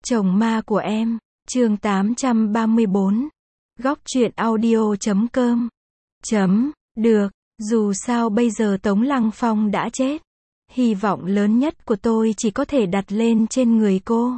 Chồng ma của em, chương 834. Góc truyện audio.com. Được, dù sao bây giờ Tống Lăng Phong đã chết. Hy vọng lớn nhất của tôi chỉ có thể đặt lên trên người cô.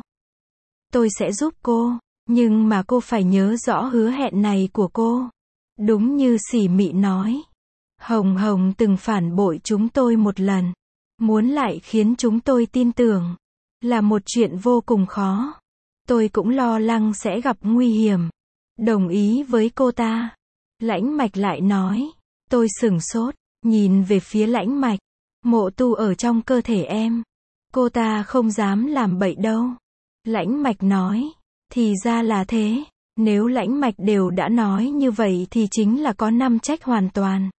Tôi sẽ giúp cô, nhưng mà cô phải nhớ rõ hứa hẹn này của cô. Đúng như Sỉ Mị nói, Hồng Hồng từng phản bội chúng tôi một lần. Muốn lại khiến chúng tôi tin tưởng là một chuyện vô cùng khó. Tôi cũng lo lắng sẽ gặp nguy hiểm. Đồng ý với cô ta. Lãnh Mạch lại nói. Tôi sửng sốt, nhìn về phía Lãnh Mạch. Mộ Tu ở trong cơ thể em. Cô ta không dám làm bậy đâu. Lãnh Mạch nói. Thì ra là thế. Nếu Lãnh Mạch đều đã nói như vậy thì chính là có năm trách hoàn toàn.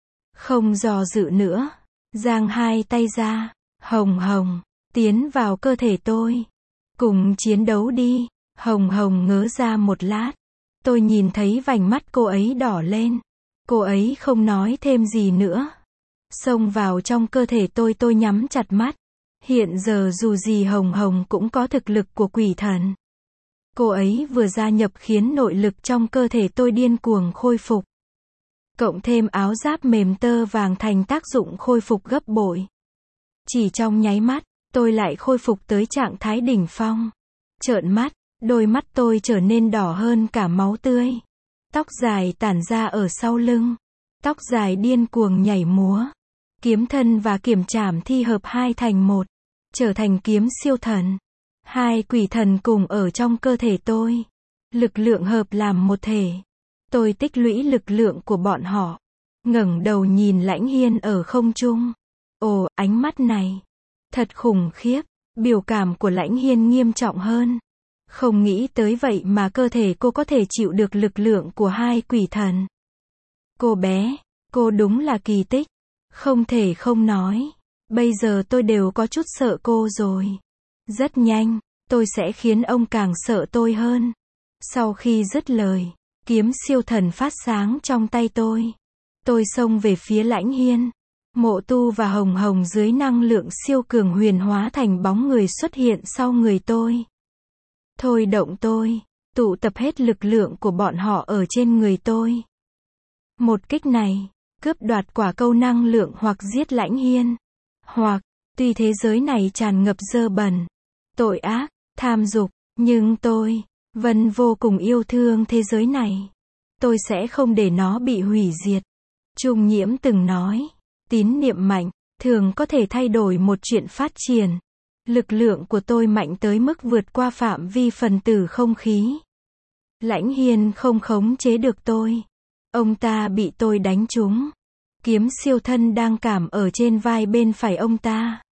Không dò dự nữa. Giang hai tay ra. Hồng Hồng, tiến vào cơ thể tôi. Cùng chiến đấu đi. Hồng Hồng ngớ ra một lát. Tôi nhìn thấy vành mắt cô ấy đỏ lên. Cô ấy không nói thêm gì nữa. Xông vào trong cơ thể tôi nhắm chặt mắt. Hiện giờ dù gì Hồng Hồng cũng có thực lực của quỷ thần. Cô ấy vừa gia nhập khiến nội lực trong cơ thể tôi điên cuồng khôi phục. Cộng thêm áo giáp mềm tơ vàng thành tác dụng khôi phục gấp bội. Chỉ trong nháy mắt, tôi lại khôi phục tới trạng thái đỉnh phong. Trợn mắt, đôi mắt tôi trở nên đỏ hơn cả máu tươi. Tóc dài tản ra ở sau lưng. Tóc dài điên cuồng nhảy múa. Kiếm thân và kiếm trảm thi hợp hai thành một. Trở thành kiếm siêu thần. Hai quỷ thần cùng ở trong cơ thể tôi. Lực lượng hợp làm một thể. Tôi tích lũy lực lượng của bọn họ. Ngẩng đầu nhìn Lãnh Hiên ở không trung. Ồ, ánh mắt này. Thật khủng khiếp. Biểu cảm của Lãnh Hiên nghiêm trọng hơn. Không nghĩ tới vậy mà cơ thể cô có thể chịu được lực lượng của hai quỷ thần. Cô bé, cô đúng là kỳ tích. Không thể không nói. Bây giờ tôi đều có chút sợ cô rồi. Rất nhanh, tôi sẽ khiến ông càng sợ tôi hơn. Sau khi dứt lời, kiếm siêu thần phát sáng trong tay tôi. Tôi xông về phía Lãnh Hiên. Mộ Tu và Hồng Hồng dưới năng lượng siêu cường huyền hóa thành bóng người xuất hiện sau người tôi. Thôi động tôi, tụ tập hết lực lượng của bọn họ ở trên người tôi. Một kích này, cướp đoạt quả cầu năng lượng hoặc giết Lãnh Hiên. Hoặc, tuy thế giới này tràn ngập dơ bẩn, tội ác, tham dục, nhưng tôi vẫn vô cùng yêu thương thế giới này. Tôi sẽ không để nó bị hủy diệt. Trung Nhiễm từng nói, tín niệm mạnh, thường có thể thay đổi một chuyện phát triển. Lực lượng của tôi mạnh tới mức vượt qua phạm vi phần tử không khí. Lãnh Hiên không khống chế được tôi. Ông ta bị tôi đánh trúng. Kiếm siêu thân đang cảm ở trên vai bên phải ông ta.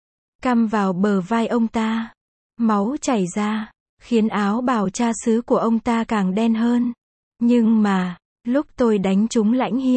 Căm vào bờ vai ông ta. Máu chảy ra, khiến áo bào cha xứ của ông ta càng đen hơn. Nhưng mà, lúc tôi đánh trúng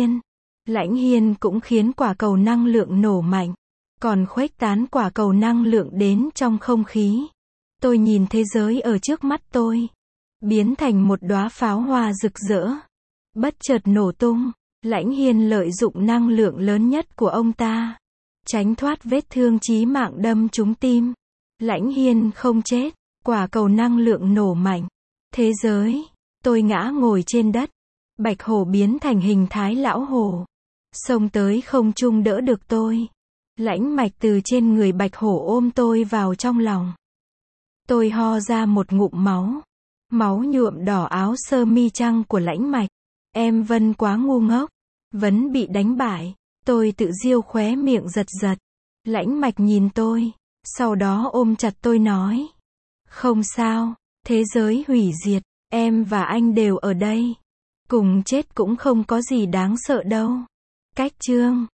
Lãnh Hiên cũng khiến quả cầu năng lượng nổ mạnh. Còn khuếch tán quả cầu năng lượng đến trong không khí. Tôi nhìn thế giới ở trước mắt tôi. Biến thành một đóa pháo hoa rực rỡ. Bất chợt nổ tung. Lãnh Hiên lợi dụng năng lượng lớn nhất của ông ta. Tránh thoát vết thương chí mạng đâm trúng tim. Lãnh Hiên không chết. Quả cầu năng lượng nổ mạnh. Thế giới. Tôi ngã ngồi trên đất. Bạch hổ biến thành hình thái lão hổ. Xông tới không trung đỡ được tôi. Lãnh Mạch từ trên người bạch hổ ôm tôi vào trong lòng. Tôi ho ra một ngụm máu. Máu nhuộm đỏ áo sơ mi trăng của Lãnh Mạch. Em Vân quá ngu ngốc. Vẫn bị đánh bại. Tôi tự giêu khóe miệng giật giật. Lãnh Mạch nhìn tôi. Sau đó ôm chặt tôi nói. Không sao. Thế giới hủy diệt. Em và anh đều ở đây. Cùng chết cũng không có gì đáng sợ đâu. Cách chương.